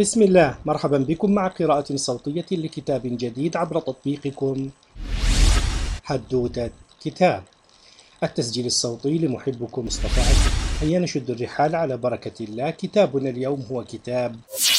بسم الله، مرحبا بكم مع قراءة صوتية لكتاب جديد عبر تطبيقكم حدوتة كتاب. التسجيل الصوتي لمحبكم مصطفى عزيز. هيا نشد الرحال على بركة الله. كتابنا اليوم هو كتاب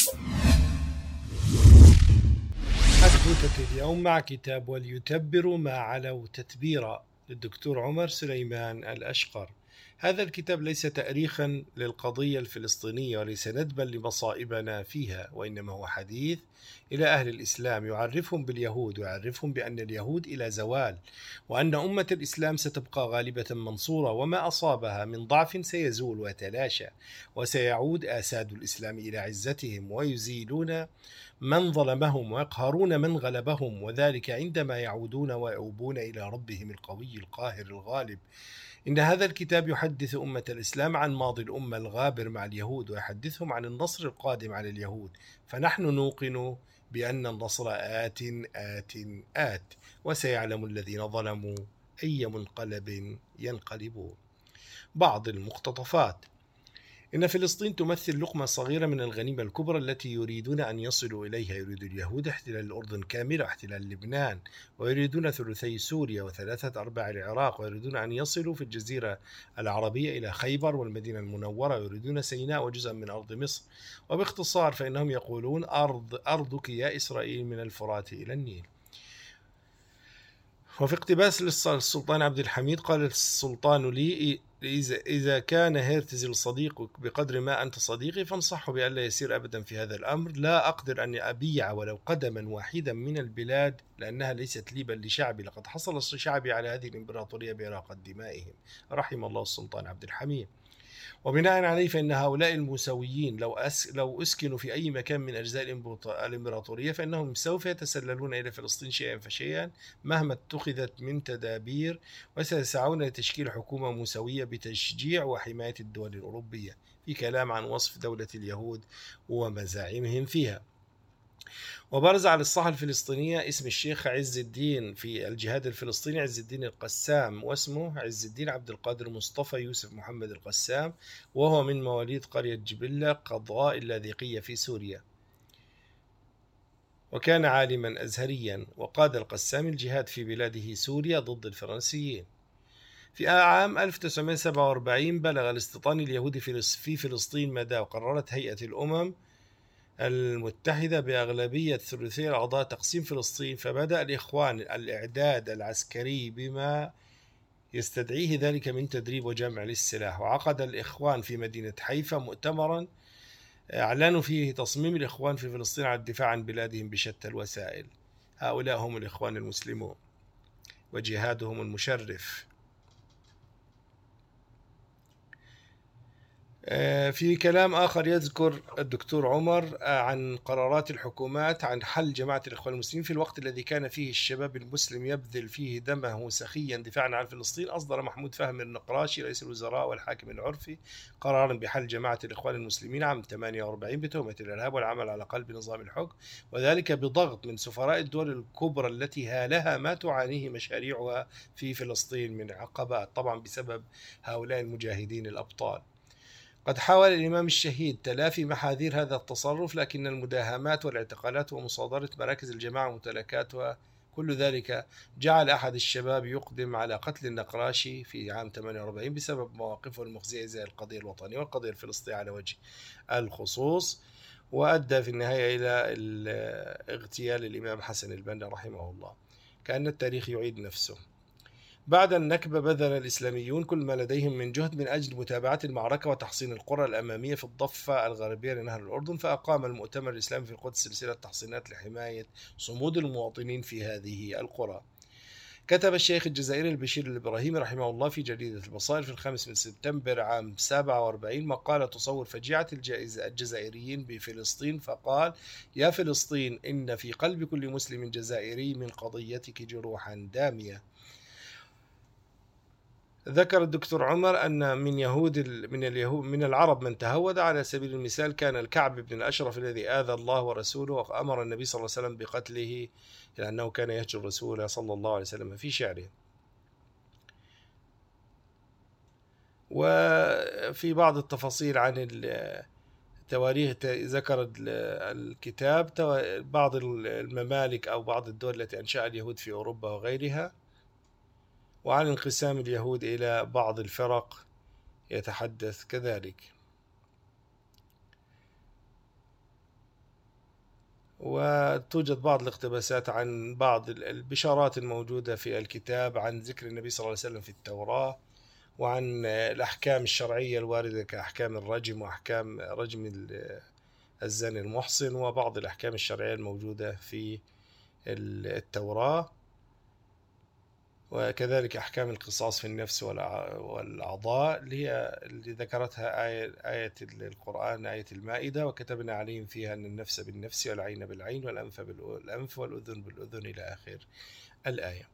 حدوتة اليوم مع كتاب وليتبروا ما علوا تتبيرا للدكتور عمر سليمان الأشقر. هذا الكتاب ليس تأريخا للقضية الفلسطينية وليس ندبا لمصائبنا فيها، وإنما هو حديث إلى أهل الإسلام يعرفهم باليهود ويعرفهم بأن اليهود إلى زوال، وأن أمة الإسلام ستبقى غالبة منصورة، وما أصابها من ضعف سيزول ويتلاشى، وسيعود آساد الإسلام إلى عزتهم ويزيلون من ظلمهم ويقهرون من غلبهم، وذلك عندما يعودون ويؤوبون إلى ربهم القوي القاهر الغالب. إن هذا الكتاب يحدث أمة الإسلام عن ماضي الأمة الغابر مع اليهود، ويحدثهم عن النصر القادم على اليهود، فنحن نوقن بأن النصر آت آت آت، وسيعلم الذين ظلموا أي منقلب ينقلبون. بعض المقتطفات: إن فلسطين تمثل لقمة صغيرة من الغنيمة الكبرى التي يريدون أن يصلوا إليها. يريد اليهود احتلال الأردن كاملة واحتلال لبنان، ويريدون ثلثي سوريا وثلاثة أرباع العراق، ويريدون أن يصلوا في الجزيرة العربية إلى خيبر والمدينة المنورة، ويريدون سيناء وجزءا من أرض مصر. وباختصار فإنهم يقولون أرضك يا إسرائيل من الفرات إلى النيل. وفي اقتباس للسلطان عبد الحميد قال السلطان لي: إذا كان هيرتزل صديقك بقدر ما أنت صديقي فانصحه بألا يسير أبدا في هذا الأمر. لا أقدر أن أبيع ولو قدما واحدا من البلاد لأنها ليست لي بل لشعبي. لقد حصل شعبي على هذه الإمبراطورية بإراقة دمائهم. رحم الله السلطان عبد الحميد. وبناء عليه فإن هؤلاء الموسويين لو أسكنوا في أي مكان من أجزاء الإمبراطورية فإنهم سوف يتسللون إلى فلسطين شيئا فشيئا مهما اتخذت من تدابير، وسيسعون لتشكيل حكومة موسوية بتشجيع وحماية الدول الأوروبية. في كلام عن وصف دولة اليهود ومزاعمهم فيها. وبرز على الساحة الفلسطينية اسم الشيخ عز الدين في الجهاد الفلسطيني عز الدين القسام، واسمه عز الدين عبد القادر مصطفى يوسف محمد القسام، وهو من مواليد قرية جبلة قضاء اللاذقية في سوريا، وكان عالما أزهريا، وقاد القسام الجهاد في بلاده سوريا ضد الفرنسيين. في عام 1947 بلغ الاستيطان اليهودي في فلسطين مدى، وقررت هيئة الأمم المتحدة بأغلبية ثلثي الأعضاء تقسيم فلسطين، فبدأ الإخوان الإعداد العسكري بما يستدعيه ذلك من تدريب وجمع للسلاح. وعقد الإخوان في مدينة حيفا مؤتمرا أعلنوا فيه تصميم الإخوان في فلسطين على الدفاع عن بلادهم بشتى الوسائل. هؤلاء هم الإخوان المسلمون وجهادهم المشرف. في كلام آخر يذكر الدكتور عمر عن قرارات الحكومات عن حل جماعة الإخوان المسلمين في الوقت الذي كان فيه الشباب المسلم يبذل فيه دمه سخيا دفاعا عن فلسطين. أصدر محمود فهمي النقراشي رئيس الوزراء والحاكم العرفي قرارا بحل جماعة الإخوان المسلمين عام 48 بتهمة الإرهاب والعمل على قلب نظام الحكم، وذلك بضغط من سفراء الدول الكبرى التي هالها ما تعانيه مشاريعها في فلسطين من عقبات، طبعا بسبب هؤلاء المجاهدين الأبطال. قد حاول الإمام الشهيد تلافي محاذير هذا التصرف، لكن المداهمات والاعتقالات ومصادرة مراكز الجماعة وممتلكاتها كل ذلك جعل أحد الشباب يقدم على قتل النقراشي في عام 48 بسبب مواقفه المخزية زي القضية الوطنية والقضية الفلسطينية على وجه الخصوص، وأدى في النهاية إلى اغتيال الإمام حسن البنا رحمه الله. كأن التاريخ يعيد نفسه. بعد النكبة بذل الإسلاميون كل ما لديهم من جهد من أجل متابعة المعركة وتحصين القرى الأمامية في الضفة الغربية لنهر الأردن، فأقام المؤتمر الإسلامي في القدس سلسلة تحصينات لحماية صمود المواطنين في هذه القرى. كتب الشيخ الجزائري البشير الإبراهيمي رحمه الله في جريدة البصائر في 5 سبتمبر عام 47 مقالة تصور فجيعة الجزائريين بفلسطين، فقال: يا فلسطين، إن في قلب كل مسلم جزائري من قضيتك جروحا دامية. ذكر الدكتور عمر أن من العرب من تهود. على سبيل المثال كان الكعب بن الأشرف الذي آذى الله ورسوله وأمر النبي صلى الله عليه وسلم بقتله لأنه كان يهجر الرسول صلى الله عليه وسلم في شعره. وفي بعض التفاصيل عن تواريخ ذكر الكتاب بعض الممالك أو بعض الدول التي أنشأ اليهود في أوروبا وغيرها، وعن انقسام اليهود إلى بعض الفرق يتحدث كذلك. وتوجد بعض الاقتباسات عن بعض البشارات الموجودة في الكتاب عن ذكر النبي صلى الله عليه وسلم في التوراة، وعن الأحكام الشرعية الواردة كأحكام الرجم وأحكام رجم الزاني المحصن، وبعض الأحكام الشرعية الموجودة في التوراة، وكذلك أحكام القصاص في النفس والأعضاء اللي ذكرتها آية القرآن، آية المائدة: وكتبنا عليهم فيها أن النفس بالنفس والعين بالعين والأنف بالأنف والأذن بالأذن إلى آخر الآية.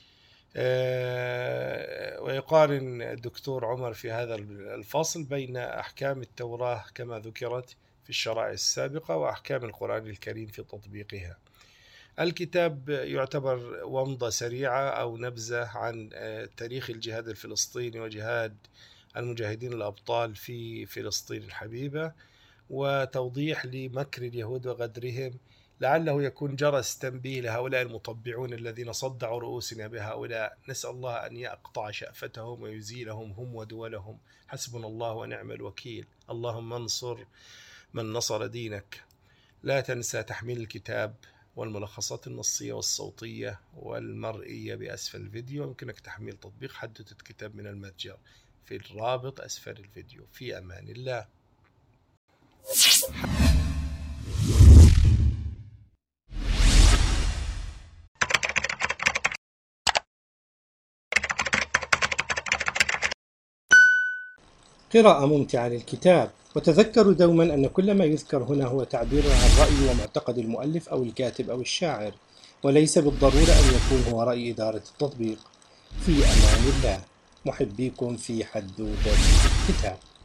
ويقارن الدكتور عمر في هذا الفصل بين أحكام التوراة كما ذكرت في الشرائع السابقة وأحكام القرآن الكريم في تطبيقها. الكتاب يعتبر ومضة سريعة أو نبذة عن تاريخ الجهاد الفلسطيني وجهاد المجاهدين الأبطال في فلسطين الحبيبة، وتوضيح لمكر اليهود وغدرهم، لعله يكون جرس تنبيه لهؤلاء المطبعون الذين صدعوا رؤوسنا بهؤلاء. نسأل الله أن يقطع شأفتهم ويزيلهم هم ودولهم. حسبنا الله ونعم الوكيل. اللهم انصر من نصر دينك. لا تنسى تحميل الكتاب والملخصات النصية والصوتية والمرئية بأسفل الفيديو. يمكنك تحميل تطبيق حدوتة كتاب من المتجر في الرابط أسفل الفيديو. في أمان الله. قراءة ممتعة للكتاب. وتذكروا دوما أن كل ما يذكر هنا هو تعبير عن رأي ومعتقد المؤلف أو الكاتب أو الشاعر، وليس بالضرورة أن يكون هو رأي إدارة التطبيق. في أمان الله. محبيكم في حدوتة كتاب.